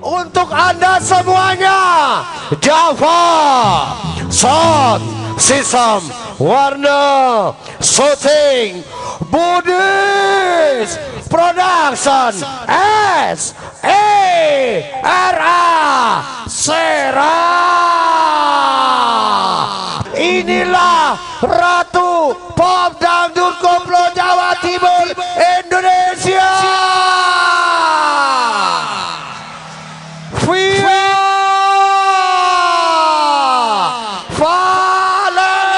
untuk Anda semuanya. Java Sound System Warna Shooting Budis Production S.E.R.A. Sera. Inilah Ratu Pop Dangdut Koplo Jawa Timur Indonesia. Via Valen.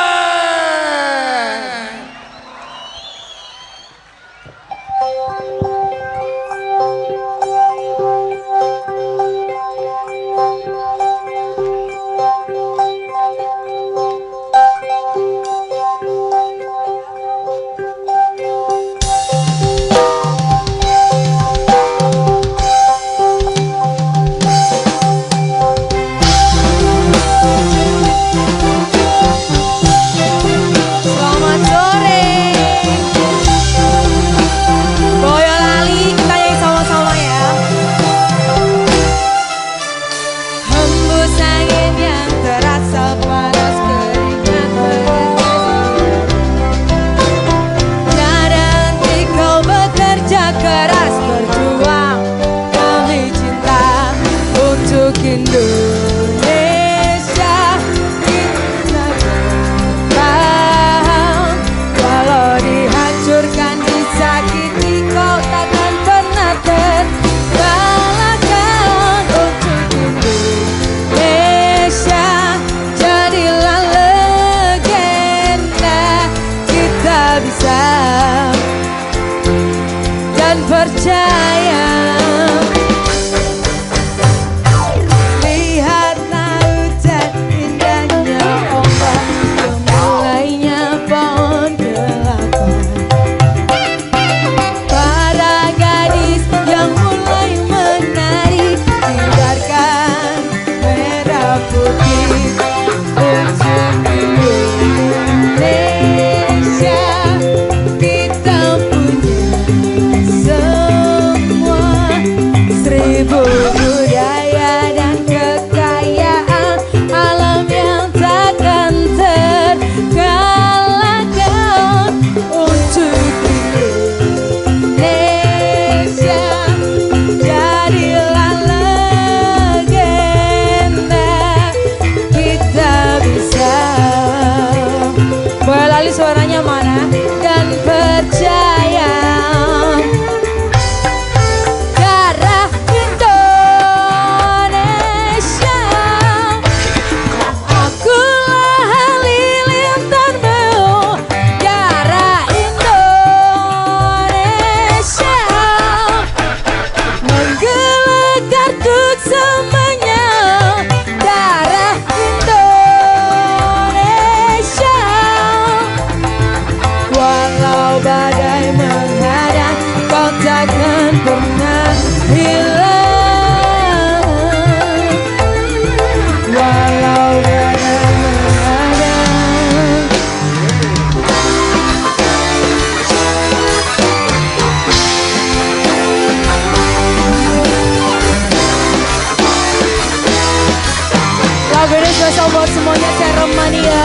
Spesial buat semuanya Ceremania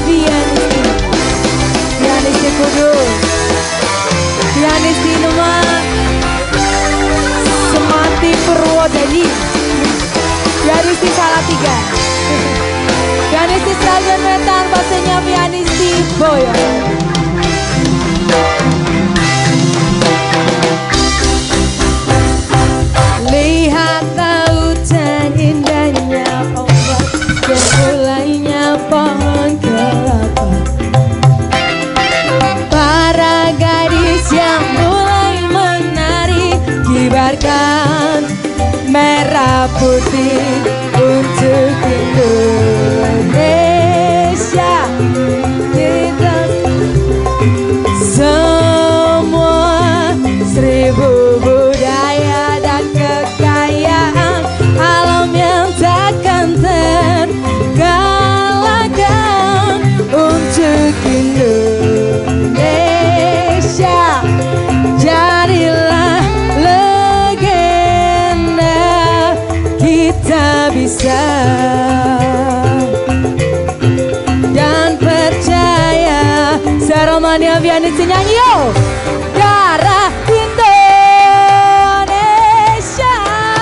Pianis di Kudus, Pianis di Demak, Semanti Purwodadi, Pianis di Salatiga, Pianis di Sragen Wetan, pastinya pianis di Boyo. Lihat lautan indahnya ombak dan mulainya pohon kelapa. Para gadis yang mulai menari, kibarkan merah putih untuk Indonesia. Kita semua seribu budaya dan kekayaan alam yang takkan terkalahkan untuk Indonesia. Jadilah legenda berpisah. Dan percaya Saromania Viani nyanyi yo. Darah Indonesia,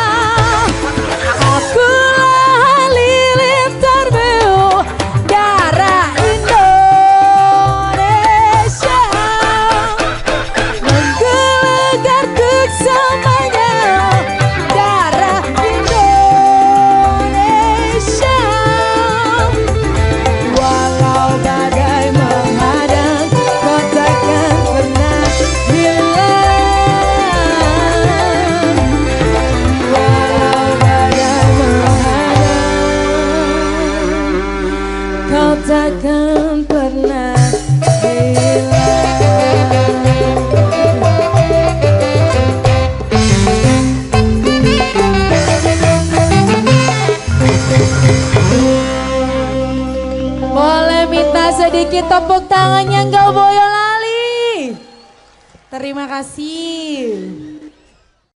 akulah halilintar biru. Darah Indonesia menggelegar semuanya. Darah Indonesia, walau badai menghadang, kau takkan pernah hilang. Walau badai menghadang, kau takkan pernah hilang. Boleh minta sedikit tepuk tangannya, enggak Boyolali. Terima kasih.